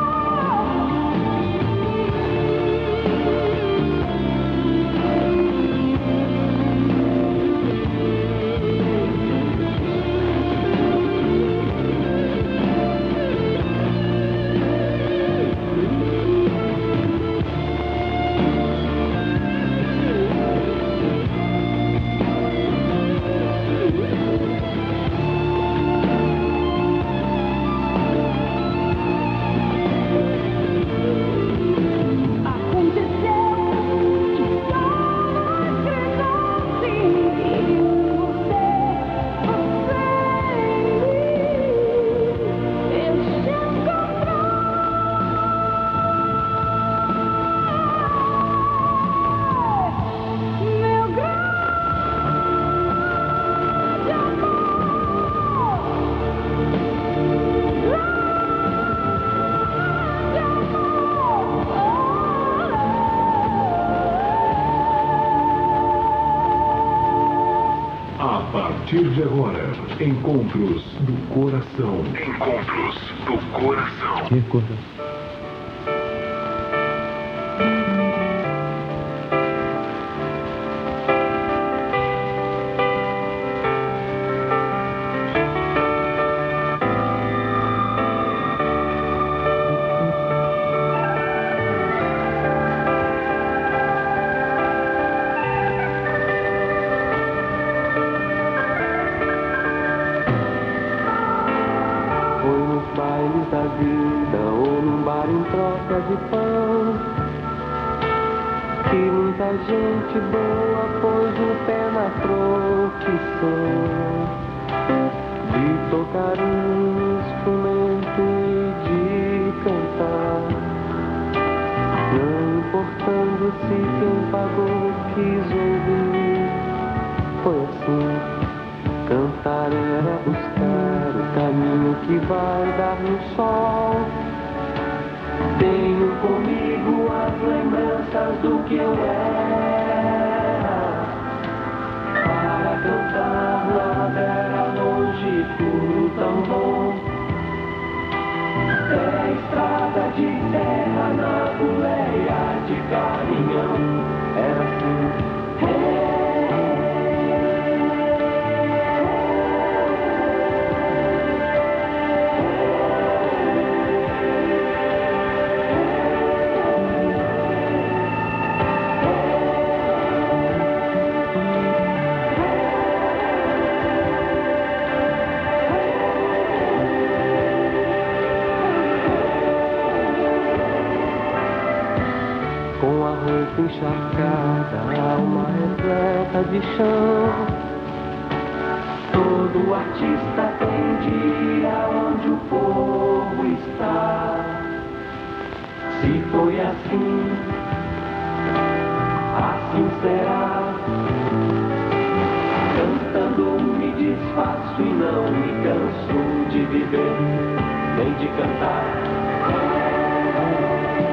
A partir de agora, encontros do coração. Encontros do coração. Recordações. Foi nos bailes da vida ou num bar em troca de pão que muita gente boa pôs o pé na profissão de tocar um instrumento e de cantar, não importando se quem pagou quis ouvir. Foi assim. Cantar era buscar o caminho que vai dar no sol. Tenho comigo as lembranças do que eu era, para cantar lá dentro. caminhão. Era assim. Com a roupa encharcada, a alma repleta de chão. Todo artista tem dia onde o povo está. Se foi assim, assim será. Cantando me desfaço e não me canso de viver, nem de cantar.